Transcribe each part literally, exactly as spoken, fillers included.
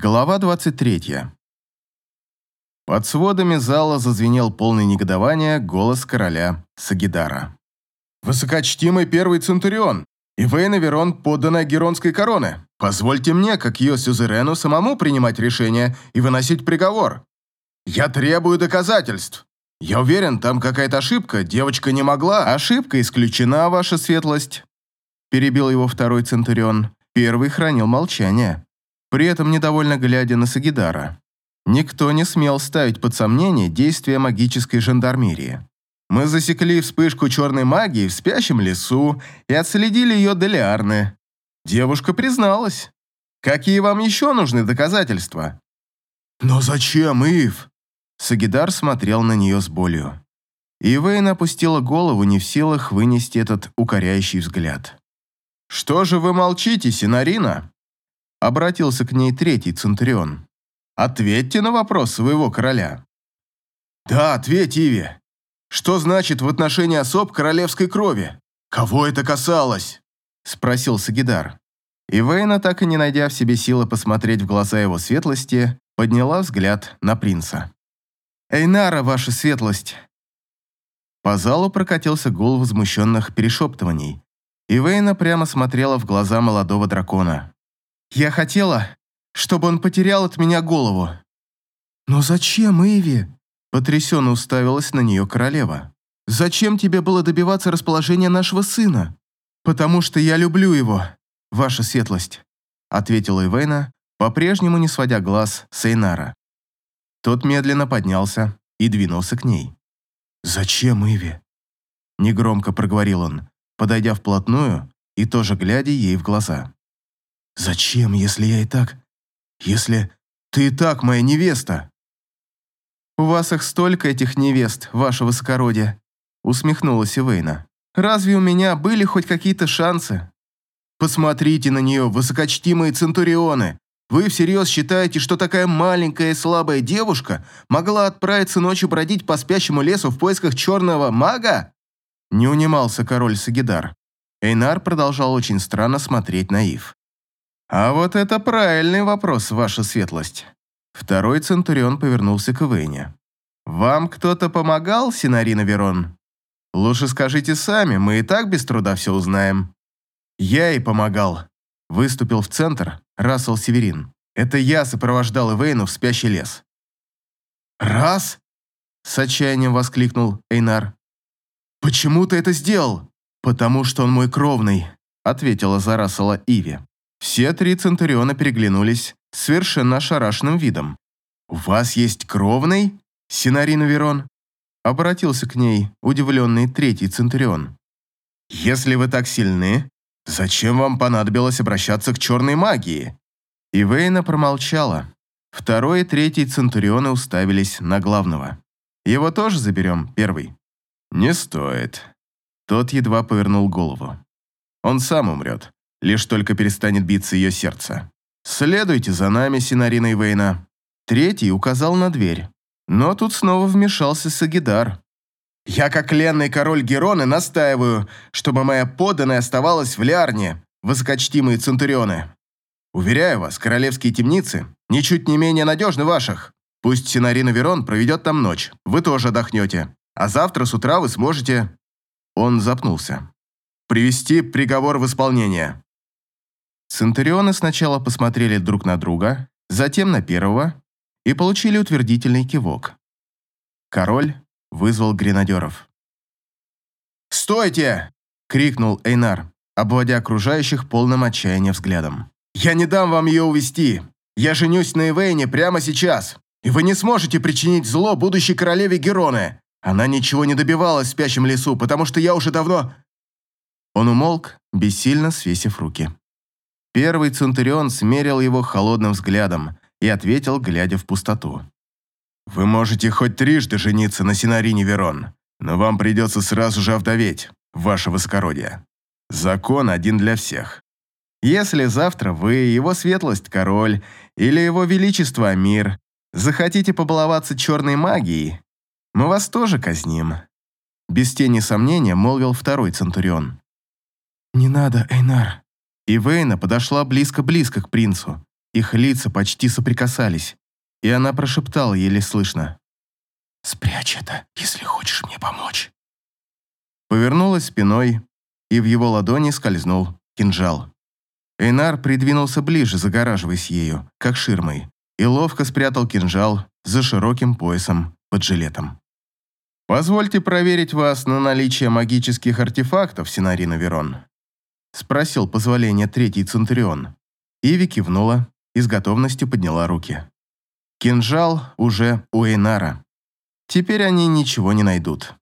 Глава двадцать третья. Под сводами зала зазвенел полный негодования голос короля Сагидара. «Высокочтимый первый Центурион, Ивейна Верон, подданная Геронской короны, позвольте мне, как ее сюзерену, самому принимать решение и выносить приговор. Я требую доказательств. Я уверен, там какая-то ошибка, девочка не могла». «Ошибка исключена, ваша светлость», – перебил его второй Центурион. Первый хранил молчание, при этом недовольно глядя на Сагидара. Никто не смел ставить под сомнение действия магической жандармерии. Мы засекли вспышку черной магии в спящем лесу и отследили ее до Лиарны. Девушка призналась. Какие вам еще нужны доказательства? «Но зачем, Ив?» Сагидар смотрел на нее с болью. Ивейн опустила голову, не в силах вынести этот укоряющий взгляд. «Что же вы молчите, Синарина?» Обратился к ней третий Центурион. «Ответьте на вопрос своего короля». «Да, ответь, Иви. Что значит в отношении особ королевской крови? Кого это касалось?» Спросил Сагидар. Ивейна, так и не найдя в себе силы посмотреть в глаза его светлости, подняла взгляд на принца. «Эйнара, ваша светлость!» По залу прокатился гул возмущенных перешептываний. Ивейна прямо смотрела в глаза молодого дракона. «Я хотела, чтобы он потерял от меня голову». «Но зачем, Иви?» Потрясенно уставилась на нее королева. «Зачем тебе было добиваться расположения нашего сына?» «Потому что я люблю его, ваша светлость», ответила Ивейна, по-прежнему не сводя глаз с Эйнара. Тот медленно поднялся и двинулся к ней. «Зачем, Иви?» Негромко проговорил он, подойдя вплотную и тоже глядя ей в глаза. «Зачем, если я и так... Если ты и так моя невеста?» «У вас их столько, этих невест, ваше высокородие», усмехнулась Ивейна. «Разве у меня были хоть какие-то шансы?» «Посмотрите на нее, высокочтимые центурионы! Вы всерьез считаете, что такая маленькая и слабая девушка могла отправиться ночью бродить по спящему лесу в поисках черного мага?» Не унимался король Сагидар. Эйнар продолжал очень странно смотреть на Ив. «А вот это правильный вопрос, ваша светлость». Второй Центурион повернулся к Ивейне. «Вам кто-то помогал, Синарина Верон? Лучше скажите сами, мы и так без труда все узнаем». «Я ей помогал», – выступил в центр Рассел Северин. «Это я сопровождал Ивейну в спящий лес». «Раз?» – с отчаянием воскликнул Эйнар. «Почему ты это сделал?» «Потому что он мой кровный», – ответила за Рассела Иви. Все три Центуриона переглянулись с совершенно ошарашенным видом. «У вас есть кровный, Синарина Верон?» Обратился к ней удивленный третий Центурион. «Если вы так сильны, зачем вам понадобилось обращаться к черной магии?» Ивейна промолчала. Второй и третий Центурионы уставились на главного. «Его тоже заберем, первый?» «Не стоит». Тот едва повернул голову. «Он сам умрет, лишь только перестанет биться ее сердце. Следуйте за нами, Синарина Ивейна». Третий указал на дверь. Но тут снова вмешался Сагидар. «Я, как ленный король Героны, настаиваю, чтобы моя подданная оставалась в Лиарне, высокочтимые Центурионы. Уверяю вас, королевские темницы ничуть не менее надежны ваших. Пусть Синарина Верон проведет там ночь, вы тоже отдохнете, а завтра с утра вы сможете...» Он запнулся. «Привести приговор в исполнение». Центурионы сначала посмотрели друг на друга, затем на первого и получили утвердительный кивок. Король вызвал гренадеров. «Стойте!» – крикнул Эйнар, обводя окружающих полным отчаяния взглядом. «Я не дам вам ее увести. Я женюсь на Ивейне прямо сейчас, и вы не сможете причинить зло будущей королеве Героны. Она ничего не добивалась в спящем лесу, потому что я уже давно...» Он умолк, бессильно свесив руки. Первый Центурион смерил его холодным взглядом и ответил, глядя в пустоту. «Вы можете хоть трижды жениться на Синарине Верон, но вам придется сразу же овдоветь, ваше высокородие. Закон один для всех. Если завтра вы, его светлость король или его величество Амир, захотите побаловаться черной магией, мы вас тоже казним», – без тени сомнения молвил второй Центурион. «Не надо, Эйнар». Ивейна подошла близко-близко к принцу, Их лица почти соприкасались, и она прошептала еле слышно: «Спрячь это, если хочешь мне помочь». Повернулась спиной, и в его ладони скользнул кинжал. Эйнар придвинулся ближе, загораживаясь ею, как ширмой, и ловко спрятал кинжал за широким поясом под жилетом. «Позвольте проверить вас на наличие магических артефактов, Синарина Верон», спросил позволения третий Центурион. Иви кивнула и с готовностью подняла руки. Кинжал уже у Эйнара. Теперь они ничего не найдут.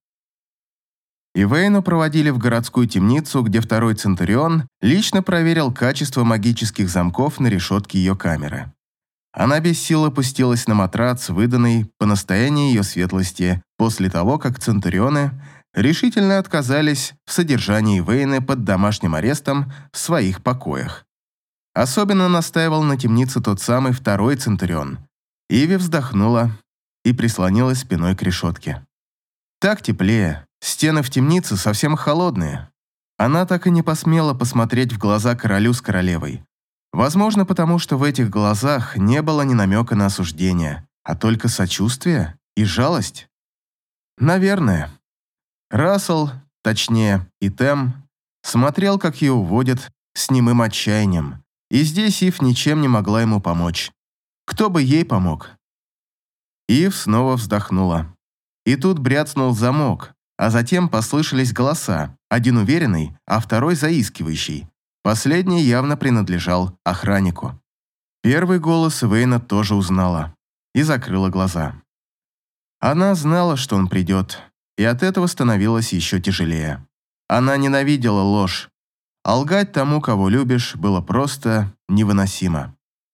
Ивейну проводили в городскую темницу, где второй Центурион лично проверил качество магических замков на решетке ее камеры. Она без сил опустилась на матрац, выданный по настоянию ее светлости, после того, как Центурионы решительно отказались в содержании Ивейны под домашним арестом в своих покоях. Особенно настаивал на темнице тот самый второй Центурион. Иви вздохнула и прислонилась спиной к решетке. Так теплее. Стены в темнице совсем холодные. Она так и не посмела посмотреть в глаза королю с королевой. Возможно, потому что в этих глазах не было ни намека на осуждение, а только сочувствие и жалость. Наверное. Рассел, точнее, Итем, смотрел, как ее уводят с немым отчаянием, и здесь Ив ничем не могла ему помочь. Кто бы ей помог? Ив снова вздохнула. И тут бряцнул замок, а затем послышались голоса, один уверенный, а второй заискивающий. Последний явно принадлежал охраннику. Первый голос Ивейна тоже узнала и закрыла глаза. Она знала, что он придет, и от этого становилось еще тяжелее. Она ненавидела ложь, а лгать тому, кого любишь, было просто невыносимо.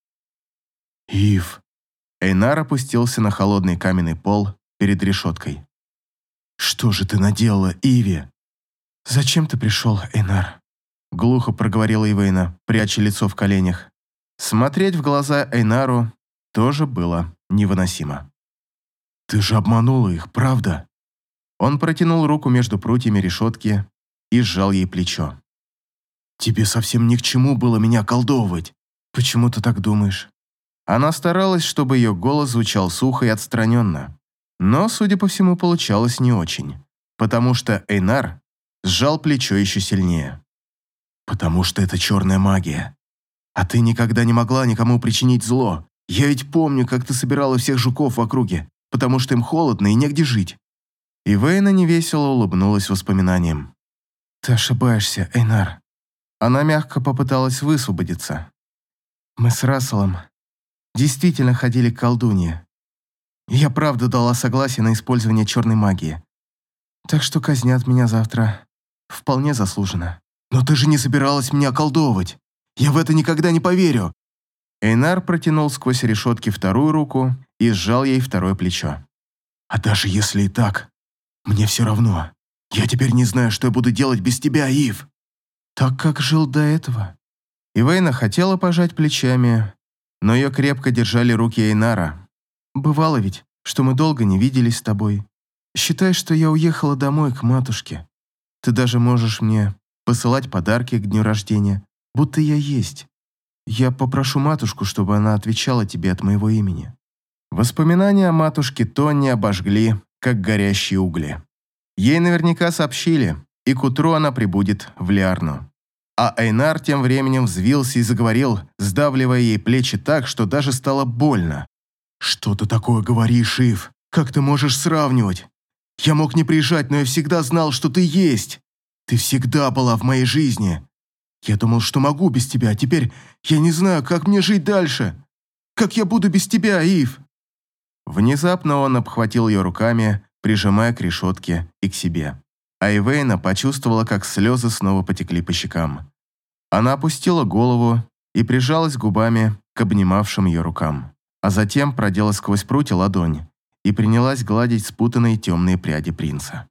«Ив!» Эйнар опустился на холодный каменный пол перед решеткой. «Что же ты наделала, Иви?» «Зачем ты пришел, Эйнар?» Глухо проговорила Ивейна, пряча лицо в коленях. Смотреть в глаза Эйнару тоже было невыносимо. «Ты же обманула их, правда?» Он протянул руку между прутьями решетки и сжал ей плечо. «Тебе совсем ни к чему было меня околдовывать. Почему ты так думаешь?» Она старалась, чтобы ее голос звучал сухо и отстраненно. Но, судя по всему, получалось не очень, потому что Эйнар сжал плечо еще сильнее. «Потому что это черная магия. А ты никогда не могла никому причинить зло. Я ведь помню, как ты собирала всех жуков в округе, потому что им холодно и негде жить». И Вейна невесело улыбнулась воспоминаниям. «Ты ошибаешься, Эйнар». Она мягко попыталась высвободиться. «Мы с Расселом действительно ходили к колдунье. Я правда дала согласие на использование черной магии. Так что казнят меня завтра вполне заслуженно». «Но ты же не собиралась меня околдовывать. Я в это никогда не поверю». Эйнар протянул сквозь решетки вторую руку и сжал ей второе плечо. «А даже если и так, мне все равно. Я теперь не знаю, что я буду делать без тебя, Ив». «Так как жил до этого». Ивейна хотела пожать плечами, но ее крепко держали руки Эйнара. «Бывало ведь, что мы долго не виделись с тобой. Считай, что я уехала домой к матушке. Ты даже можешь мне посылать подарки к дню рождения, будто я есть. Я попрошу матушку, чтобы она отвечала тебе от моего имени». Воспоминания о матушке Тонни обожгли, как горящие угли. Ей наверняка сообщили, и к утру она прибудет в Лиарну. А Эйнар тем временем взвился и заговорил, сдавливая ей плечи так, что даже стало больно. «Что ты такое говоришь, Ив? Как ты можешь сравнивать? Я мог не приезжать, но я всегда знал, что ты есть. Ты всегда была в моей жизни. Я думал, что могу без тебя, а теперь я не знаю, как мне жить дальше. Как я буду без тебя, Ив?» Внезапно он обхватил ее руками, прижимая к решетке и к себе. А Ивейна почувствовала, как слезы снова потекли по щекам. Она опустила голову и прижалась губами к обнимавшим ее рукам, а затем продела сквозь прутья ладонь и принялась гладить спутанные темные пряди принца.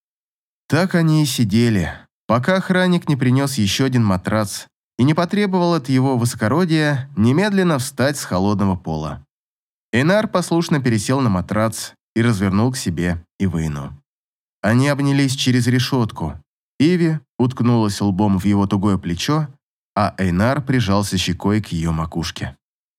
Так они и сидели, пока охранник не принес еще один матрац и не потребовал от его высокородия немедленно встать с холодного пола. Эйнар послушно пересел на матрац и развернул к себе Ивейну. Они обнялись через решетку. Иви уткнулась лбом в его тугое плечо, а Эйнар прижался щекой к ее макушке.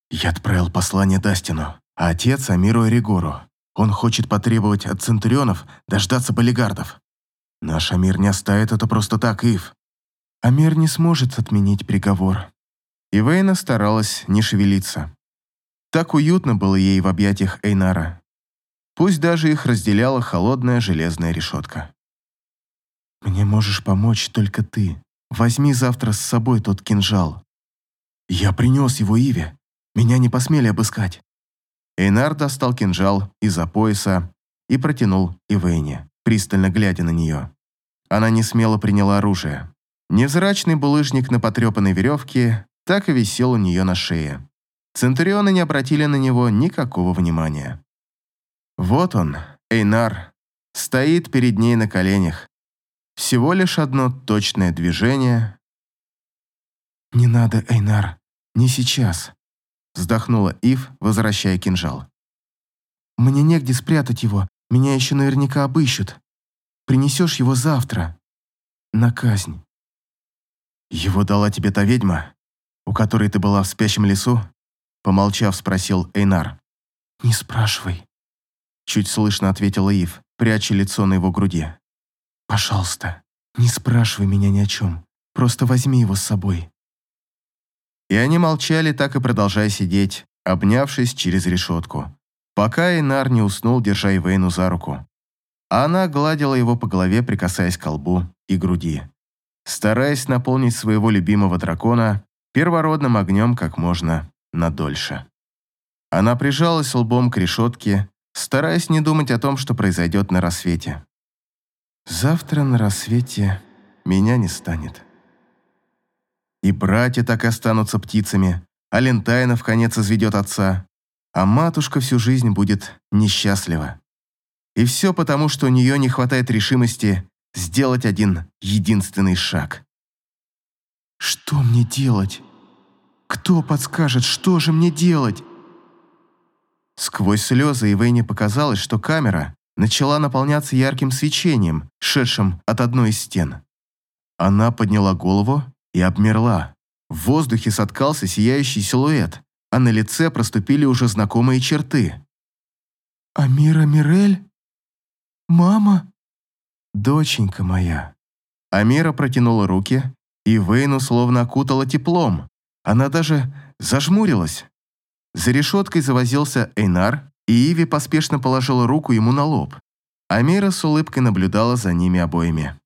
Я отправил послание Дастину, а отец Амиру Эригору. Он хочет потребовать от центурионов дождаться болигардов. Наш Амир не оставит это просто так, Ив. Амир не сможет отменить приговор. Ивейна старалась не шевелиться. Так уютно было ей в объятиях Эйнара. Пусть даже их разделяла холодная железная решетка. «Мне можешь помочь только ты. Возьми завтра с собой тот кинжал». «Я принес его Иве. Меня не посмели обыскать». Эйнар достал кинжал из-за пояса и протянул Ивейне, пристально глядя на нее. Она не смело приняла оружие. Невзрачный булыжник на потрепанной веревке так и висел у нее на шее. Центурионы не обратили на него никакого внимания. Вот он, Эйнар, стоит перед ней на коленях. Всего лишь одно точное движение. «Не надо, Эйнар, не сейчас», — вздохнула Ив, возвращая кинжал. «Мне негде спрятать его, меня еще наверняка обыщут. Принесешь его завтра. На казнь». «Его дала тебе та ведьма, у которой ты была в спящем лесу?» Помолчав, спросил Эйнар. «Не спрашивай», — чуть слышно ответила Ив, пряча лицо на его груди. «Пожалуйста, не спрашивай меня ни о чем. Просто возьми его с собой». И они молчали, так и продолжая сидеть, обнявшись через решетку, пока Эйнар не уснул, держа Ивейну за руку. А она гладила его по голове, прикасаясь к лбу и груди, стараясь наполнить своего любимого дракона первородным огнем как можно надольше. Она прижалась лбом к решетке, стараясь не думать о том, что произойдет на рассвете. «Завтра на рассвете меня не станет. И братья так и останутся птицами, а Лентайна в конец изведет отца, а матушка всю жизнь будет несчастлива. И все потому, что у нее не хватает решимости сделать один единственный шаг». «Что мне делать? Кто подскажет, что же мне делать?» Сквозь слезы Ивейне показалось, что камера начала наполняться ярким свечением, шедшим от одной из стен. Она подняла голову и обмерла. В воздухе соткался сияющий силуэт, а на лице проступили уже знакомые черты. «Амира Мирель? Мама?» «Доченька моя». Амира протянула руки, и Ивейну словно окутала теплом. Она даже зажмурилась. За решеткой завозился Эйнар, и Иви поспешно положила руку ему на лоб. Амира с улыбкой наблюдала за ними обоими.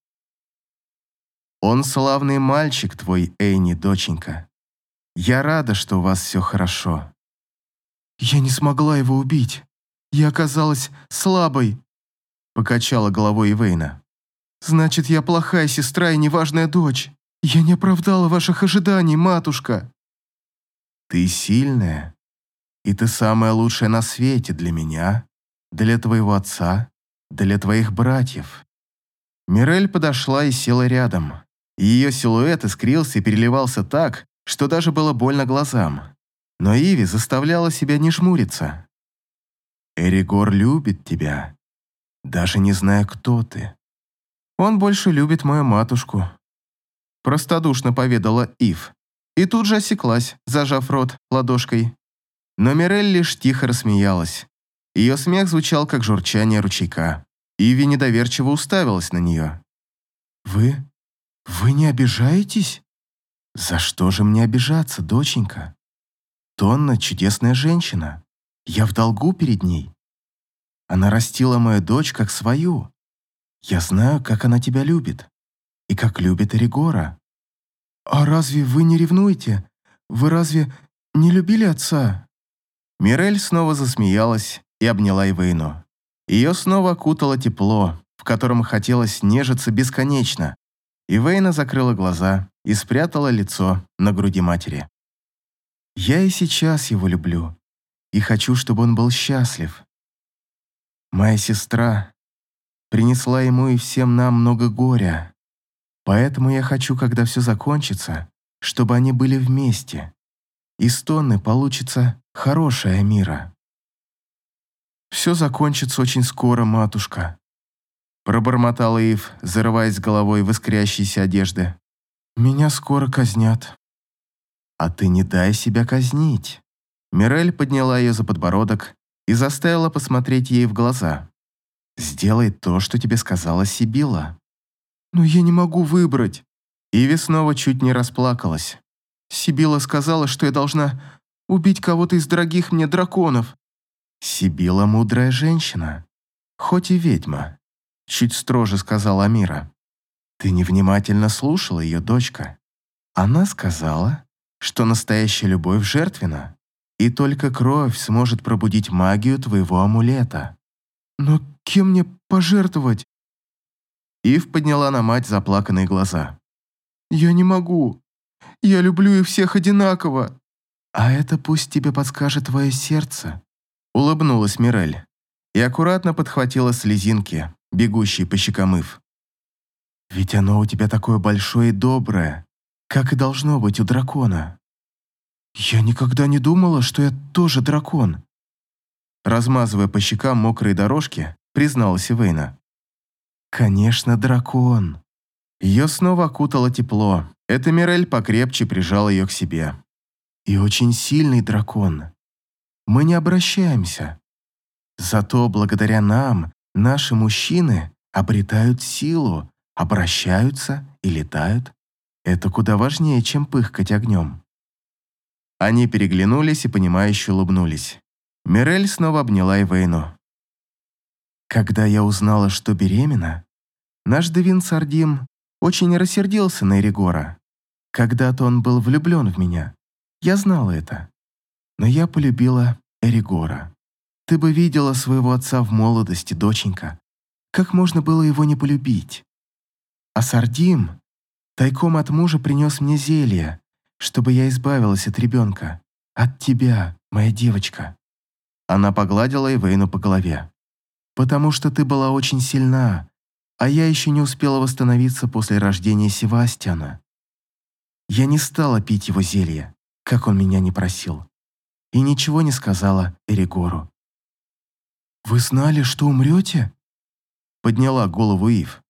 «Он славный мальчик твой, Эйни, доченька. Я рада, что у вас все хорошо». «Я не смогла его убить. Я оказалась слабой», — покачала головой Ивейна. «Значит, я плохая сестра и неважная дочь. Я не оправдала ваших ожиданий, матушка». «Ты сильная, и ты самая лучшая на свете для меня, для твоего отца, для твоих братьев». Мирель подошла и села рядом. Ее силуэт искрился и переливался так, что даже было больно глазам. Но Иви заставляла себя не жмуриться. «Эригор любит тебя, даже не зная, кто ты. Он больше любит мою матушку», — простодушно поведала Ив. И тут же осеклась, зажав рот ладошкой. Но Мирель лишь тихо рассмеялась. Ее смех звучал, как журчание ручейка. Иви недоверчиво уставилась на нее. «Вы? Вы не обижаетесь?» «За что же мне обижаться, доченька? Тонна — чудесная женщина. Я в долгу перед ней. Она растила мою дочь как свою. Я знаю, как она тебя любит. И как любит Эригора». «А разве вы не ревнуете? Вы разве не любили отца?» Мирель снова засмеялась и обняла Ивейну. Ее снова окутало тепло, в котором хотелось нежиться бесконечно. Ивейна закрыла глаза и спрятала лицо на груди матери. «Я и сейчас его люблю, и хочу, чтобы он был счастлив. Моя сестра принесла ему и всем нам много горя, поэтому я хочу, когда все закончится, чтобы они были вместе. Из Тонны получится хорошая Амира». «Все закончится очень скоро, матушка», — пробормотала Ив, зарываясь головой в искрящиеся одежды. «Меня скоро казнят». «А ты не дай себя казнить. Мирель подняла ее за подбородок и заставила посмотреть ей в глаза. «Сделай то, что тебе сказала Сибила». «Но я не могу выбрать». Иви снова чуть не расплакалась. «Сибила сказала, что я должна убить кого-то из дорогих мне драконов». «Сибила мудрая женщина, хоть и ведьма», — чуть строже сказала Амира. «Ты невнимательно слушала ее, дочка. Она сказала, что настоящая любовь жертвенна, и только кровь сможет пробудить магию твоего амулета». «Но кем мне пожертвовать?» Ив подняла на мать заплаканные глаза. «Я не могу. Я люблю их всех одинаково». «А это пусть тебе подскажет твое сердце», — улыбнулась Мирель и аккуратно подхватила слезинки, бегущие по щекам Ив. «Ведь оно у тебя такое большое и доброе, как и должно быть у дракона». «Я никогда не думала, что я тоже дракон», — размазывая по щекам мокрые дорожки, призналась Ивейна. «Конечно, дракон». Ее снова окутало тепло. Эта Мирель покрепче прижала ее к себе. «И очень сильный дракон. Мы не обращаемся. Зато благодаря нам наши мужчины обретают силу, обращаются и летают. Это куда важнее, чем пыхкать огнем». Они переглянулись и понимающе улыбнулись. Мирель снова обняла Ивейну. «Когда я узнала, что беременна, наш Девин Сардим очень рассердился на Эригора. Когда-то он был влюблен в меня. Я знала это. Но я полюбила Эригора. Ты бы видела своего отца в молодости, доченька. Как можно было его не полюбить? А Сардим тайком от мужа принес мне зелье, чтобы я избавилась от ребенка. От тебя, моя девочка». Она погладила Ивейну по голове. «Потому что ты была очень сильна, а я еще не успела восстановиться после рождения Севастьяна. Я не стала пить его зелье, как он меня не просил, и ничего не сказала Эригору». «Вы знали, что умрете?» — подняла голову Ив.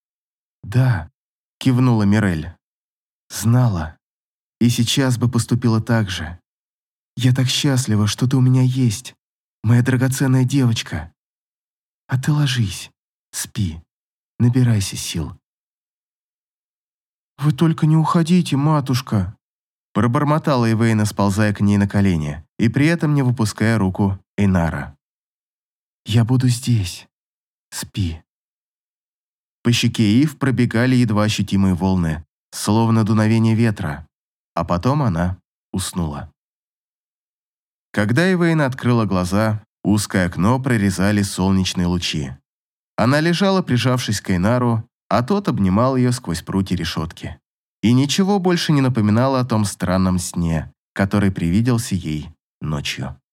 «Да», — кивнула Мирель. «Знала. И сейчас бы поступила так же. Я так счастлива, что ты у меня есть, моя драгоценная девочка. А ты ложись, спи, набирайся сил». «Вы только не уходите, матушка», — пробормотала Ивейна, сползая к ней на колени и при этом не выпуская руку Эйнара. «Я буду здесь. Спи». По щеке Ив пробегали едва ощутимые волны, словно дуновение ветра, а потом она уснула. Когда Ивейна открыла глаза, узкое окно прорезали солнечные лучи. Она лежала, прижавшись к Эйнару, а тот обнимал ее сквозь прутья решетки. И ничего больше не напоминало о том странном сне, который привиделся ей ночью.